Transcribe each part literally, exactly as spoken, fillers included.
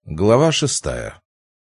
Глава шестая.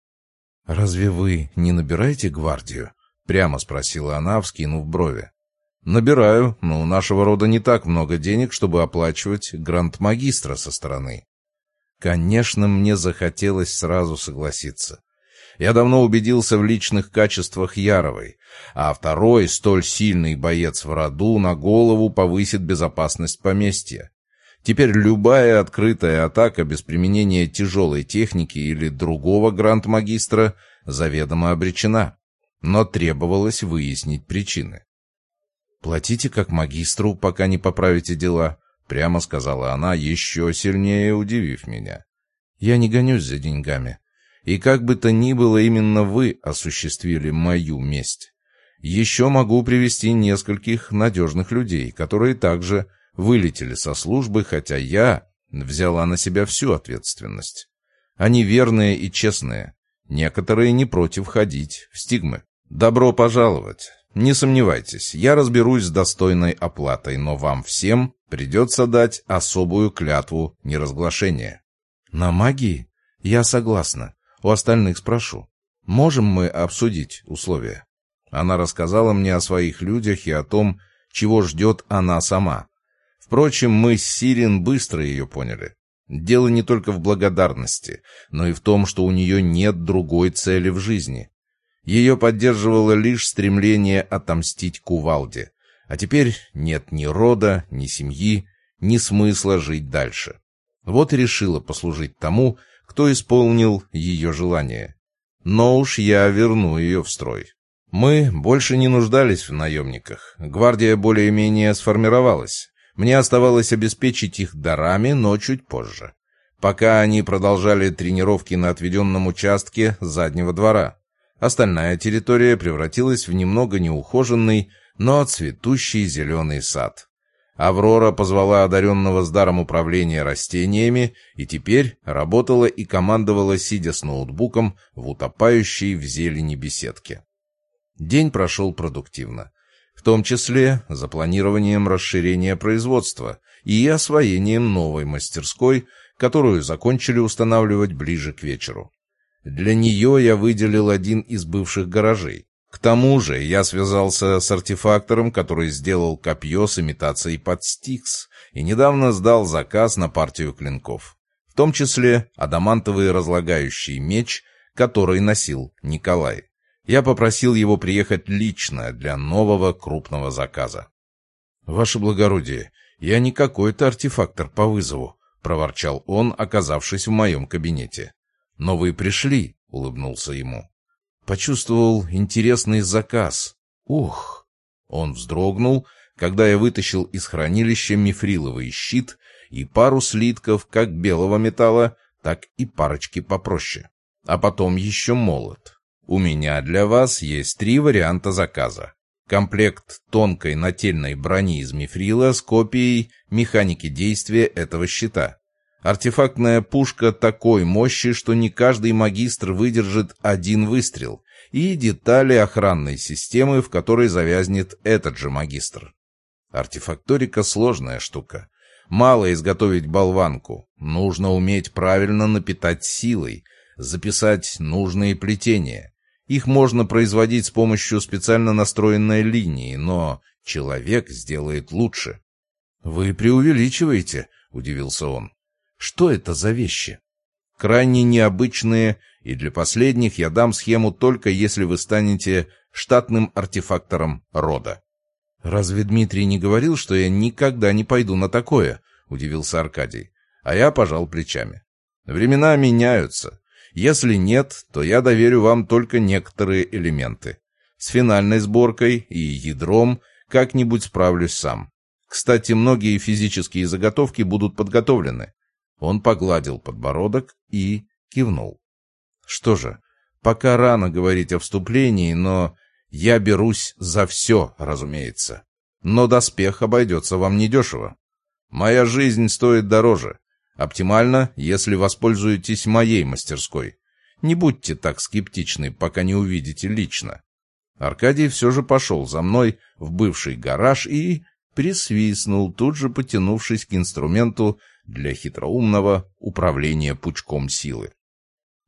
«Разве вы не набираете гвардию?» — прямо спросила она, вскинув брови. «Набираю, но у нашего рода не так много денег, чтобы оплачивать гранд-магистра со стороны». Конечно, мне захотелось сразу согласиться. Я давно убедился в личных качествах Яровой, а второй, столь сильный боец в роду, на голову повысит безопасность поместья. Теперь любая открытая атака без применения тяжелой техники или другого гранд-магистра заведомо обречена, но требовалось выяснить причины. «Платите как магистру, пока не поправите дела», — прямо сказала она, еще сильнее удивив меня. «Я не гонюсь за деньгами, и как бы то ни было, именно вы осуществили мою месть. Еще могу привести нескольких надежных людей, которые также вылетели со службы, хотя я взяла на себя всю ответственность. Они верные и честные, некоторые не против ходить в стигмы. Добро пожаловать. Не сомневайтесь, я разберусь с достойной оплатой, но вам всем придется дать особую клятву неразглашения». «На магии? Я согласна. У остальных спрошу. Можем мы обсудить условия?» Она рассказала мне о своих людях и о том, чего ждет она сама. Впрочем, мы с Сирин быстро ее поняли. Дело не только в благодарности, но и в том, что у нее нет другой цели в жизни. Ее поддерживало лишь стремление отомстить кувалде, а теперь нет ни рода, ни семьи, ни смысла жить дальше. Вот и решила послужить тому, кто исполнил ее желание. Но уж я верну ее в строй. Мы больше не нуждались в наемниках. Гвардия более-менее сформировалась. Мне оставалось обеспечить их дарами, но чуть позже. Пока они продолжали тренировки на отведенном участке заднего двора. Остальная территория превратилась в немного неухоженный, но цветущий зеленый сад. Аврора позвала одаренного с даром управления растениями и теперь работала и командовала, сидя с ноутбуком в утопающей в зелени беседке. День прошел продуктивно, в том числе за планированием расширения производства и освоением новой мастерской, которую закончили устанавливать ближе к вечеру. Для нее я выделил один из бывших гаражей. К тому же я связался с артефактором, который сделал копье с имитацией под стикс, и недавно сдал заказ на партию клинков, в том числе адамантовый разлагающий меч, который носил Николай. Я попросил его приехать лично для нового крупного заказа. «Ваше благородие, я не какой-то артефактор по вызову», — проворчал он, оказавшись в моем кабинете. «Но вы пришли», — улыбнулся ему. Почувствовал интересный заказ. Ух! Он вздрогнул, когда я вытащил из хранилища мифриловый щит и пару слитков как белого металла, так и парочки попроще. А потом еще молот. У меня для вас есть три варианта заказа. Комплект тонкой нательной брони из мифрила с копией механики действия этого щита. Артефактная пушка такой мощи, что не каждый магистр выдержит один выстрел, и детали охранной системы, в которой завязнет этот же магистр. Артефакторика — сложная штука. Мало изготовить болванку, нужно уметь правильно напитать силой, записать нужные плетения. Их можно производить с помощью специально настроенной линии, но человек сделает лучше. «Вы преувеличиваете», — удивился он. «Что это за вещи?» «Крайне необычные, и для последних я дам схему только если вы станете штатным артефактором рода». «Разве Дмитрий не говорил, что я никогда не пойду на такое?» — удивился Аркадий. А я пожал плечами. «Времена меняются. Если нет, то я доверю вам только некоторые элементы. С финальной сборкой и ядром как-нибудь справлюсь сам. Кстати, многие физические заготовки будут подготовлены». Он погладил подбородок и кивнул. «Что же, пока рано говорить о вступлении, но я берусь за все, разумеется. Но доспех обойдется вам недешево. Моя жизнь стоит дороже. Оптимально, если воспользуетесь моей мастерской. Не будьте так скептичны, пока не увидите лично». Аркадий все же пошел за мной в бывший гараж и присвистнул, тут же потянувшись к инструменту для хитроумного управления пучком силы.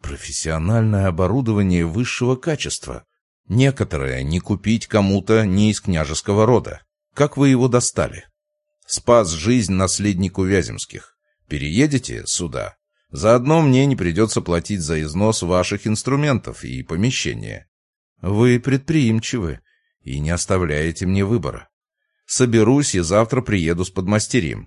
Профессиональное оборудование высшего качества. Некоторое не купить кому-то не из княжеского рода. Как вы его достали? Спас жизнь наследнику Вяземских. Переедете сюда? Заодно мне не придется платить за износ ваших инструментов и помещения. Вы предприимчивы и не оставляете мне выбора. Соберусь и завтра приеду с подмастерьем.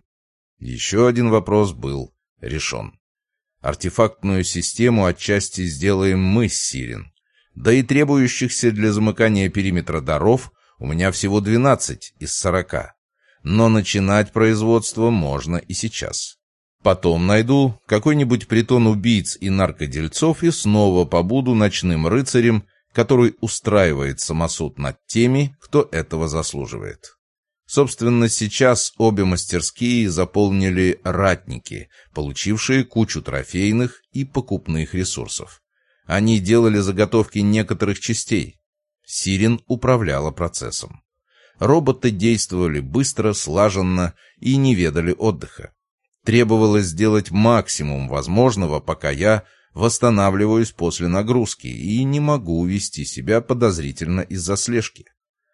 Еще один вопрос был решен. Артефактную систему отчасти сделаем мы с Сирин. Да и требующихся для замыкания периметра даров у меня всего двенадцать из сорока. Но начинать производство можно и сейчас. Потом найду какой-нибудь притон убийц и наркодельцов и снова побуду ночным рыцарем, который устраивает самосуд над теми, кто этого заслуживает. Собственно, сейчас обе мастерские заполнили ратники, получившие кучу трофейных и покупных ресурсов. Они делали заготовки некоторых частей. Сирин управляла процессом. Роботы действовали быстро, слаженно и не ведали отдыха. Требовалось сделать максимум возможного, пока я восстанавливаюсь после нагрузки и не могу вести себя подозрительно из-за слежки.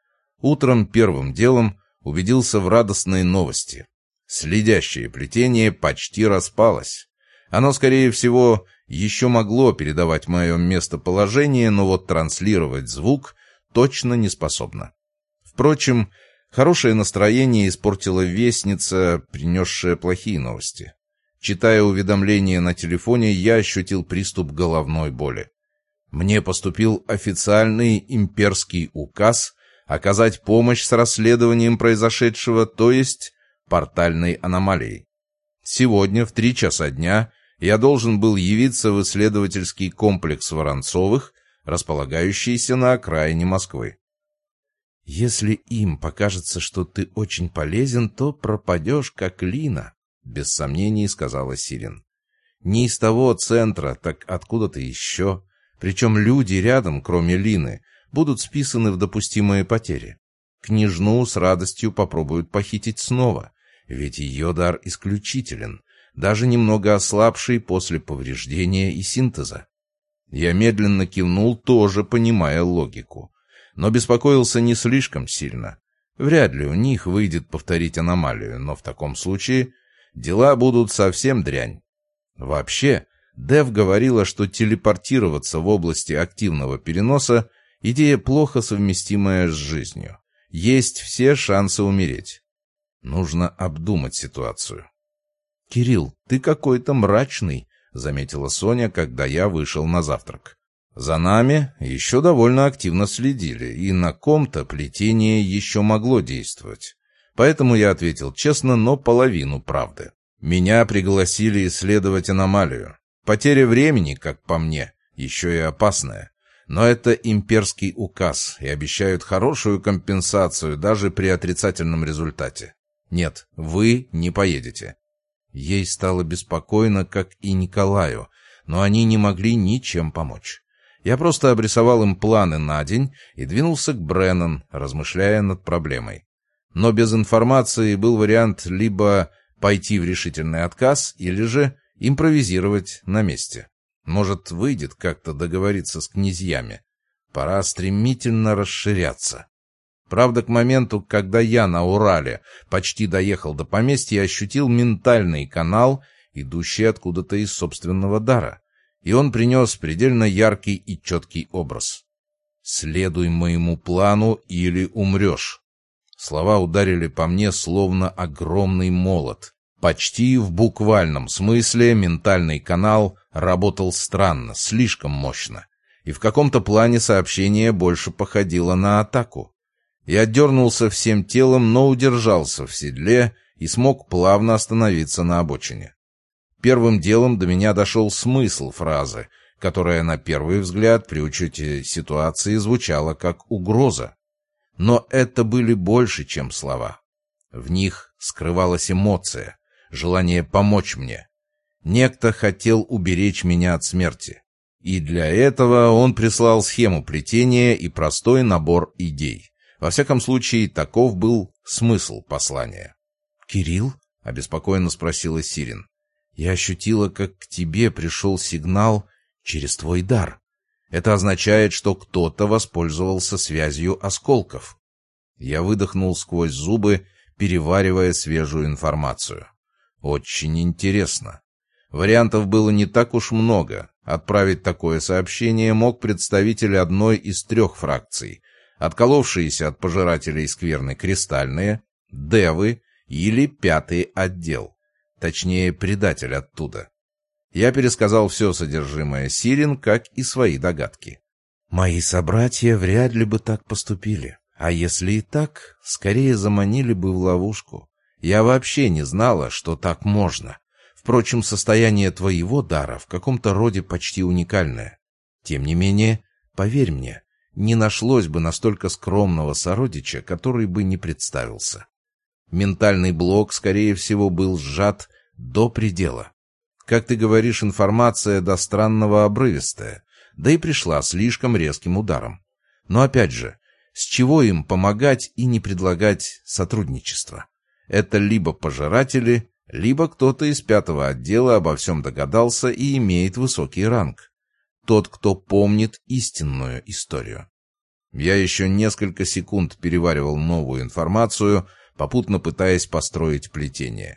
Утром первым делом убедился в радостной новости. Следящее плетение почти распалось. Оно, скорее всего, еще могло передавать мое местоположение, но вот транслировать звук точно не способно. Впрочем, хорошее настроение испортила вестница, принесшая плохие новости. Читая уведомления на телефоне, я ощутил приступ головной боли. Мне поступил официальный имперский указ оказать помощь с расследованием произошедшего, то есть портальной аномалией. Сегодня в три часа дня я должен был явиться в исследовательский комплекс Воронцовых, располагающийся на окраине Москвы. «Если им покажется, что ты очень полезен, то пропадешь, как Лина», — без сомнений сказала Сирин. «Не из того центра, так откуда-то еще. Причем люди рядом, кроме Лины, будут списаны в допустимые потери. Княжну с радостью попробуют похитить снова, ведь ее дар исключителен, даже немного ослабший после повреждения и синтеза». Я медленно кивнул, тоже понимая логику. Но беспокоился не слишком сильно. Вряд ли у них выйдет повторить аномалию, но в таком случае дела будут совсем дрянь. Вообще, Дэв говорила, что телепортироваться в области активного переноса — идея плохо совместимая с жизнью. Есть все шансы умереть. Нужно обдумать ситуацию. «Кирилл, ты какой-то мрачный», — заметила Соня, когда я вышел на завтрак. За нами еще довольно активно следили, и на ком-то плетение еще могло действовать. Поэтому я ответил честно, но половину правды. Меня пригласили исследовать аномалию. Потеря времени, как по мне, еще и опасная. Но это имперский указ, и обещают хорошую компенсацию даже при отрицательном результате. Нет, вы не поедете. Ей стало беспокойно, как и Николаю, но они не могли ничем помочь. Я просто обрисовал им планы на день и двинулся к Бреннан, размышляя над проблемой. Но без информации был вариант либо пойти в решительный отказ, или же импровизировать на месте. Может, выйдет как-то договориться с князьями. Пора стремительно расширяться. Правда, к моменту, когда я на Урале почти доехал до поместья, ощутил ментальный канал, идущий откуда-то из собственного дара. И он принес предельно яркий и четкий образ. «Следуй моему плану или умрешь». Слова ударили по мне, словно огромный молот. Почти в буквальном смысле ментальный канал работал странно, слишком мощно. И в каком-то плане сообщение больше походило на атаку. Я дернулся всем телом, но удержался в седле и смог плавно остановиться на обочине. Первым делом до меня дошел смысл фразы, которая на первый взгляд при учете ситуации звучала как угроза. Но это были больше, чем слова. В них скрывалась эмоция, желание помочь мне. Некто хотел уберечь меня от смерти. И для этого он прислал схему плетения и простой набор идей. Во всяком случае, таков был смысл послания. «Кирилл?» — обеспокоенно спросила Сирин. Я ощутила, как к тебе пришел сигнал через твой дар. Это означает, что кто-то воспользовался связью осколков. Я выдохнул сквозь зубы, переваривая свежую информацию. Очень интересно. Вариантов было не так уж много. Отправить такое сообщение мог представитель одной из трех фракций, отколовшиеся от пожирателей скверны кристальные, девы или пятый отдел, точнее, предатель оттуда. Я пересказал все содержимое Сирен, как и свои догадки. Мои собратья вряд ли бы так поступили. А если и так, скорее заманили бы в ловушку. Я вообще не знала, что так можно. Впрочем, состояние твоего дара в каком-то роде почти уникальное. Тем не менее, поверь мне, не нашлось бы настолько скромного сородича, который бы не представился. Ментальный блок, скорее всего, был сжат до предела. Как ты говоришь, информация до странного обрывистая, да и пришла слишком резким ударом. Но опять же, с чего им помогать и не предлагать сотрудничество? Это либо пожиратели, либо кто-то из пятого отдела обо всем догадался и имеет высокий ранг. Тот, кто помнит истинную историю. Я еще несколько секунд переваривал новую информацию, попутно пытаясь построить плетение.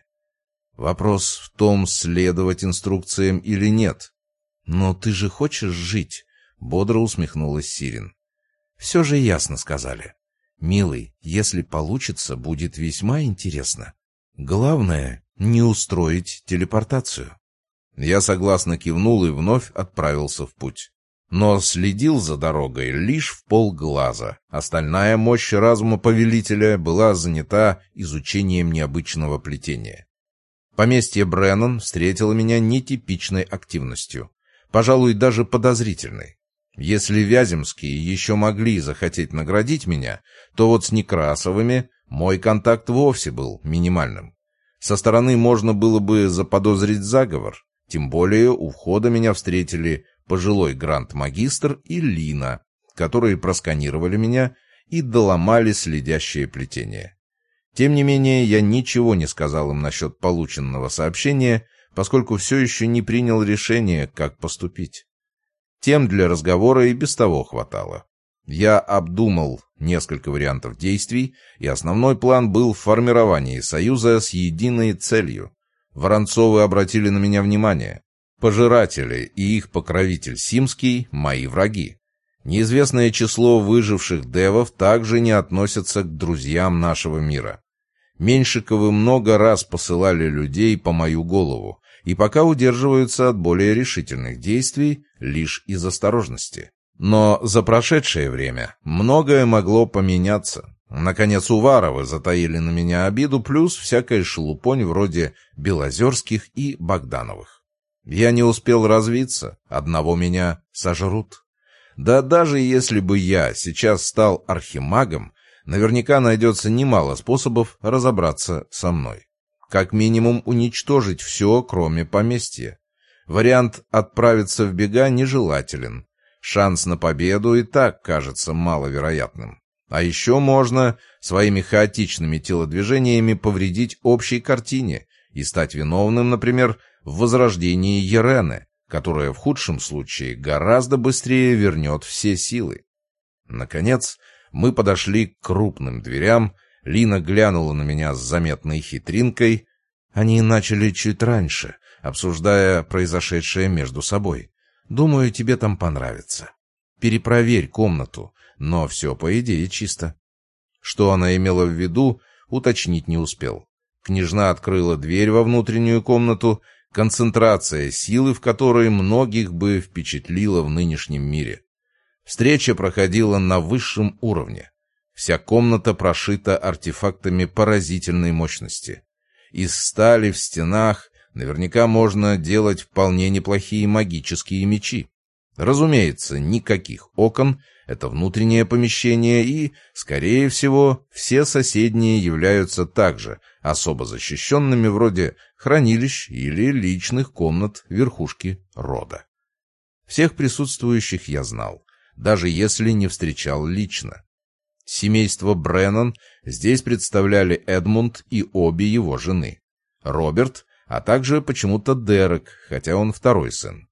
Вопрос в том, следовать инструкциям или нет. «Но ты же хочешь жить?» — бодро усмехнулась Сирен. «Все же ясно сказали. Милый, если получится, будет весьма интересно. Главное — не устроить телепортацию». Я согласно кивнул и вновь отправился в путь. Но следил за дорогой лишь в полглаза. Остальная мощь разума повелителя была занята изучением необычного плетения. Поместье Бреннан встретило меня нетипичной активностью, пожалуй, даже подозрительной. Если Вяземские еще могли захотеть наградить меня, то вот с Некрасовыми мой контакт вовсе был минимальным. Со стороны можно было бы заподозрить заговор, тем более у входа меня встретили пожилой гранд-магистр и Лина, которые просканировали меня и доломали следящее плетение. Тем не менее, я ничего не сказал им насчет полученного сообщения, поскольку все еще не принял решение, как поступить. Тем для разговора и без того хватало. Я обдумал несколько вариантов действий, и основной план был в формировании союза с единой целью. Воронцовы обратили на меня внимание. Пожиратели и их покровитель Симский — мои враги. Неизвестное число выживших девов также не относятся к друзьям нашего мира. Меньшиковы много раз посылали людей по мою голову, и пока удерживаются от более решительных действий лишь из осторожности. Но за прошедшее время многое могло поменяться. Наконец, Уваровы затаили на меня обиду, плюс всякая шелупонь вроде Белозерских и Богдановых. Я не успел развиться, одного меня сожрут. Да даже если бы я сейчас стал архимагом, наверняка найдется немало способов разобраться со мной. Как минимум уничтожить все, кроме поместья. Вариант отправиться в бега нежелателен. Шанс на победу и так кажется маловероятным. А еще можно своими хаотичными телодвижениями повредить общей картине и стать виновным, например, в возрождении Ерены, которая в худшем случае гораздо быстрее вернет все силы. Наконец, мы подошли к крупным дверям. Лина глянула на меня с заметной хитринкой. Они начали чуть раньше, обсуждая произошедшее между собой. Думаю, тебе там понравится. Перепроверь комнату, но все, по идее, чисто. Что она имела в виду, уточнить не успел. Княжна открыла дверь во внутреннюю комнату, концентрация силы в которой многих бы впечатлила в нынешнем мире. Встреча проходила на высшем уровне. Вся комната прошита артефактами поразительной мощности. Из стали в стенах наверняка можно делать вполне неплохие магические мечи. Разумеется, никаких окон, это внутреннее помещение, и, скорее всего, все соседние являются также особо защищенными, вроде хранилищ или личных комнат верхушки рода. Всех присутствующих я знал, даже если не встречал лично. Семейство Бреннан здесь представляли Эдмунд и обе его жены. Роберт, а также почему-то Дерек, хотя он второй сын.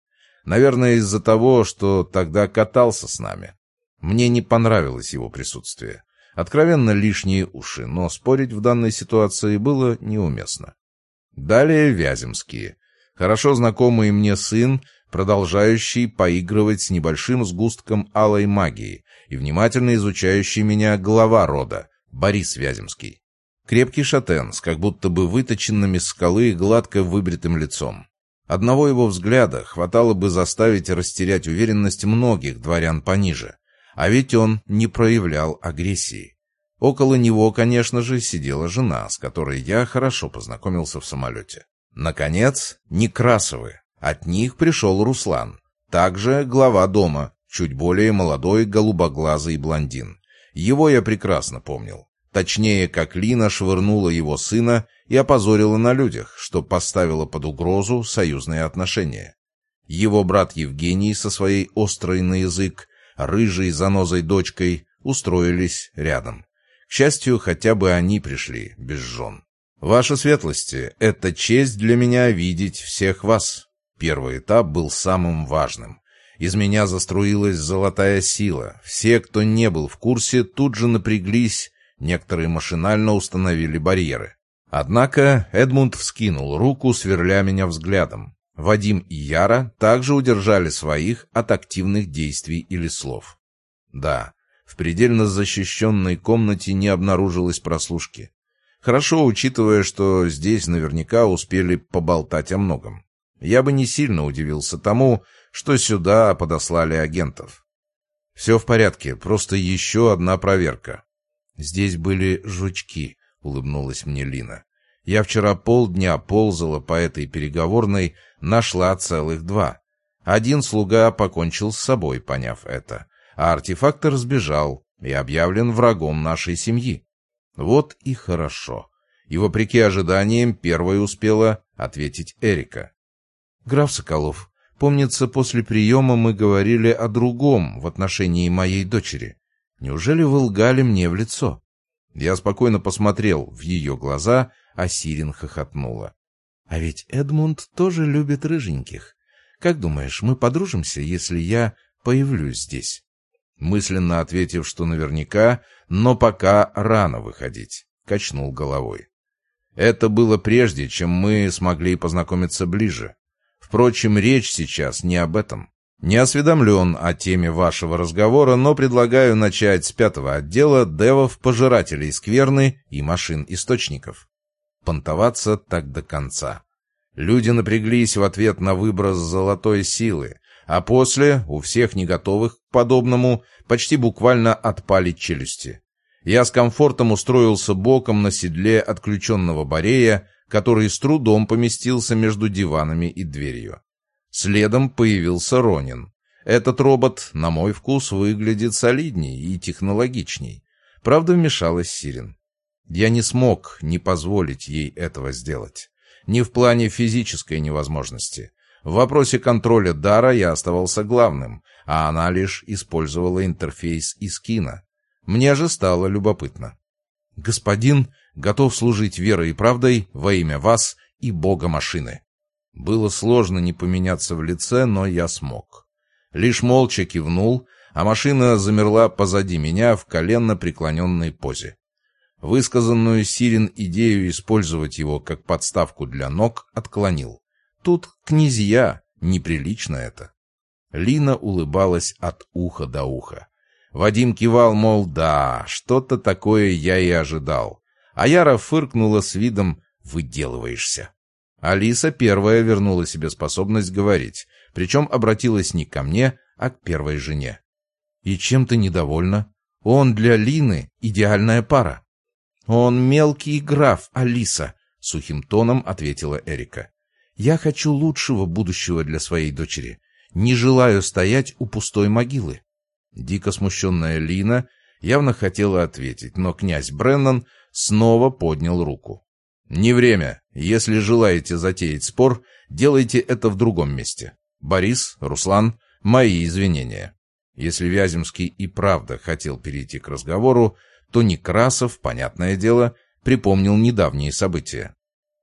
Наверное, из-за того, что тогда катался с нами. Мне не понравилось его присутствие. Откровенно лишние уши, но спорить в данной ситуации было неуместно. Далее Вяземские. Хорошо знакомый мне сын, продолжающий поигрывать с небольшим сгустком алой магии и внимательно изучающий меня глава рода, Борис Вяземский. Крепкий шатен с как будто бы выточенным из скалы гладко выбритым лицом. Одного его взгляда хватало бы заставить растерять уверенность многих дворян пониже. А ведь он не проявлял агрессии. Около него, конечно же, сидела жена, с которой я хорошо познакомился в самолете. Наконец, Некрасовы. От них пришел Руслан. Также глава дома, чуть более молодой голубоглазый блондин. Его я прекрасно помнил. Точнее, как Лина швырнула его сына и опозорила на людях, что поставило под угрозу союзные отношения. Его брат Евгений со своей острой на язык, рыжей занозой дочкой устроились рядом. К счастью, хотя бы они пришли без жен. «Ваши светлости, это честь для меня видеть всех вас». Первый этап был самым важным. Из меня заструилась золотая сила. Все, кто не был в курсе, тут же напряглись, некоторые машинально установили барьеры. Однако Эдмунд вскинул руку, сверля меня взглядом. Вадим и Яра также удержали своих от активных действий или слов. Да, в предельно защищенной комнате не обнаружилось прослушки. Хорошо, учитывая, что здесь наверняка успели поболтать о многом. Я бы не сильно удивился тому, что сюда подослали агентов. Все в порядке, просто еще одна проверка. Здесь были жучки, улыбнулась мне Лина. Я вчера полдня ползала по этой переговорной, нашла целых два. Один слуга покончил с собой, поняв это, а артефактор сбежал и объявлен врагом нашей семьи. Вот и хорошо. И вопреки ожиданиям первой успела ответить Эрика. «Граф Соколов, помнится, после приема мы говорили о другом в отношении моей дочери. Неужели вы лгали мне в лицо?» Я спокойно посмотрел в ее глаза, а Сирин хохотнула. «А ведь Эдмунд тоже любит рыженьких. Как думаешь, мы подружимся, если я появлюсь здесь?» Мысленно ответив, что наверняка, но пока рано выходить, качнул головой. Это было прежде, чем мы смогли познакомиться ближе. Впрочем, речь сейчас не об этом. Не осведомлен о теме вашего разговора, но предлагаю начать с пятого отдела девов, пожирателей скверны и машин-источников. Понтоваться так до конца. Люди напряглись в ответ на выброс золотой силы, а после, у всех не готовых к подобному, почти буквально отпали челюсти. Я с комфортом устроился боком на седле отключенного Борея, который с трудом поместился между диванами и дверью. Следом появился Ронин. Этот робот, на мой вкус, выглядит солидней и технологичней. Правда, вмешалась Сирин. Я не смог не позволить ей этого сделать. Не в плане физической невозможности. В вопросе контроля дара я оставался главным, а она лишь использовала интерфейс Искина. Мне же стало любопытно. «Господин готов служить верой и правдой во имя вас и бога машины». Было сложно не поменяться в лице, но я смог. Лишь молча кивнул, а машина замерла позади меня в коленно-преклоненной позе. Высказанную Сирин идею использовать его как подставку для ног отклонил. Тут князья, неприлично это. Лина улыбалась от уха до уха. Вадим кивал, мол, да, что-то такое я и ожидал. А Яра фыркнула с видом «выделываешься». Алиса первая вернула себе способность говорить, причем обратилась не ко мне, а к первой жене. «И чем ты недовольна? Он для Лины идеальная пара». «Он мелкий граф, Алиса», — сухим тоном ответила Эрика. «Я хочу лучшего будущего для своей дочери. Не желаю стоять у пустой могилы». Дико смущенная Лина явно хотела ответить, но князь Бреннан снова поднял руку. «Не время. Если желаете затеять спор, делайте это в другом месте. Борис, Руслан, мои извинения». Если Вяземский и правда хотел перейти к разговору, то Некрасов, понятное дело, припомнил недавние события.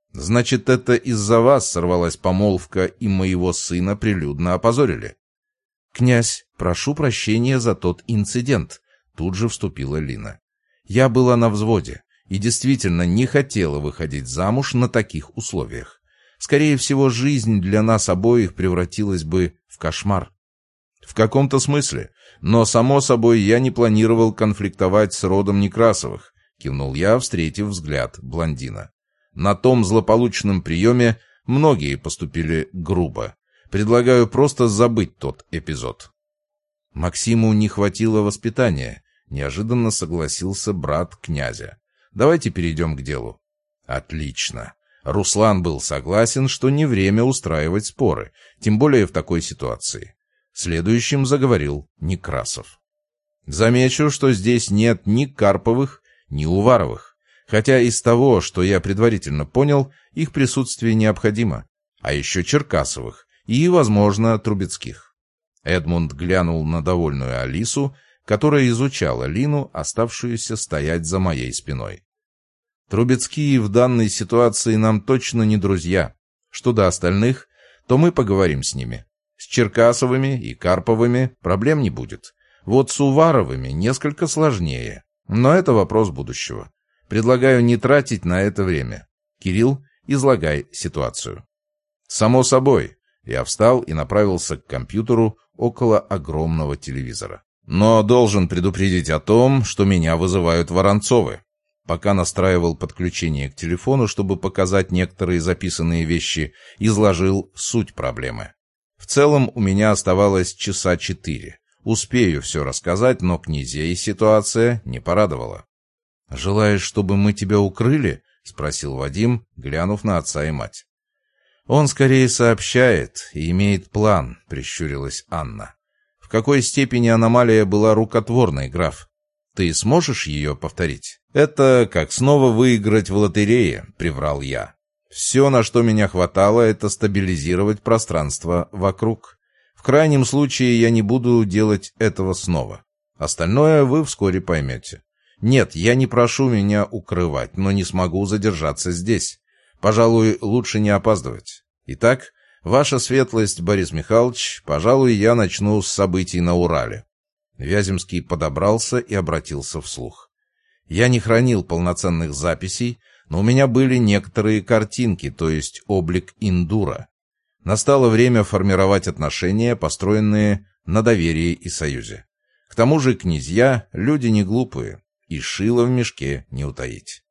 Значит, это из-за вас сорвалась помолвка, и моего сына прилюдно опозорили. «Князь, прошу прощения за тот инцидент», — тут же вступила Лина. «Я была на взводе и действительно не хотела выходить замуж на таких условиях. Скорее всего, жизнь для нас обоих превратилась бы в кошмар». «В каком-то смысле. Но, само собой, я не планировал конфликтовать с родом Некрасовых», — кивнул я, встретив взгляд блондина. «На том злополучном приеме многие поступили грубо. Предлагаю просто забыть тот эпизод». «Максиму не хватило воспитания», — неожиданно согласился брат князя. «Давайте перейдем к делу». «Отлично». Руслан был согласен, что не время устраивать споры, тем более в такой ситуации. Следующим заговорил Некрасов. «Замечу, что здесь нет ни Карповых, ни Уваровых, хотя из того, что я предварительно понял, их присутствие необходимо, а еще Черкасовых и, возможно, Трубецких». Эдмунд глянул на довольную Алису, которая изучала Лину, оставшуюся стоять за моей спиной. «Трубецкие в данной ситуации нам точно не друзья. Что до остальных, то мы поговорим с ними. С Черкасовыми и Карповыми проблем не будет. Вот с Уваровыми несколько сложнее, но это вопрос будущего. Предлагаю не тратить на это время. Кирилл, излагай ситуацию». «Само собой». Я встал и направился к компьютеру около огромного телевизора. «Но должен предупредить о том, что меня вызывают Воронцовы». Пока настраивал подключение к телефону, чтобы показать некоторые записанные вещи, изложил суть проблемы. В целом у меня оставалось часа четыре. Успею все рассказать, но князей ситуация не порадовала. «Желаешь, чтобы мы тебя укрыли?» — спросил Вадим, глянув на отца и мать. «Он скорее сообщает и имеет план», — прищурилась Анна. «В какой степени аномалия была рукотворной, граф? Ты сможешь ее повторить?» «Это как снова выиграть в лотерее», — приврал я. «Все, на что меня хватало, это стабилизировать пространство вокруг. В крайнем случае я не буду делать этого снова. Остальное вы вскоре поймете. Нет, я не прошу меня укрывать, но не смогу задержаться здесь. Пожалуй, лучше не опаздывать. Итак, ваша светлость, Борис Михайлович, пожалуй, я начну с событий на Урале». Вяземский подобрался и обратился вслух. «Я не хранил полноценных записей, но у меня были некоторые картинки, то есть облик Индура. Настало время формировать отношения, построенные на доверии и союзе. К тому же князья — люди не глупые, и шило в мешке не утаить.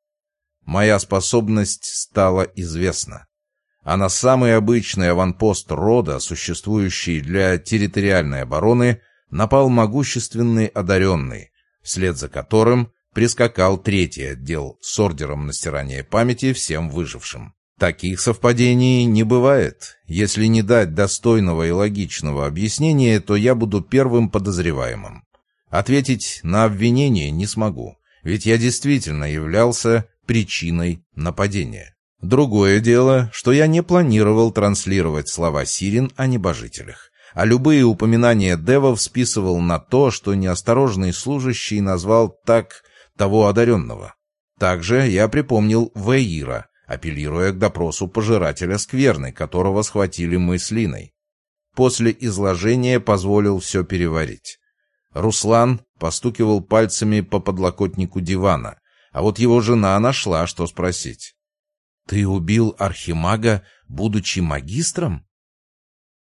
Моя способность стала известна. А на самый обычный аванпост рода, существующий для территориальной обороны, напал могущественный одаренный, вслед за которым прискакал третий отдел с ордером на стирание памяти всем выжившим. Таких совпадений не бывает. Если не дать достойного и логичного объяснения, то я буду первым подозреваемым. Ответить на обвинение не смогу, ведь я действительно являлся причиной нападения. Другое дело, что я не планировал транслировать слова Сирин о небожителях, а любые упоминания девов списывал на то, что неосторожный служащий назвал так того одаренного. Также я припомнил Веира, апеллируя к допросу пожирателя скверны, которого схватили мы с Линой. После изложения позволил все переварить. Руслан постукивал пальцами по подлокотнику дивана, а вот его жена нашла, что спросить. «Ты убил архимага, будучи магистром?»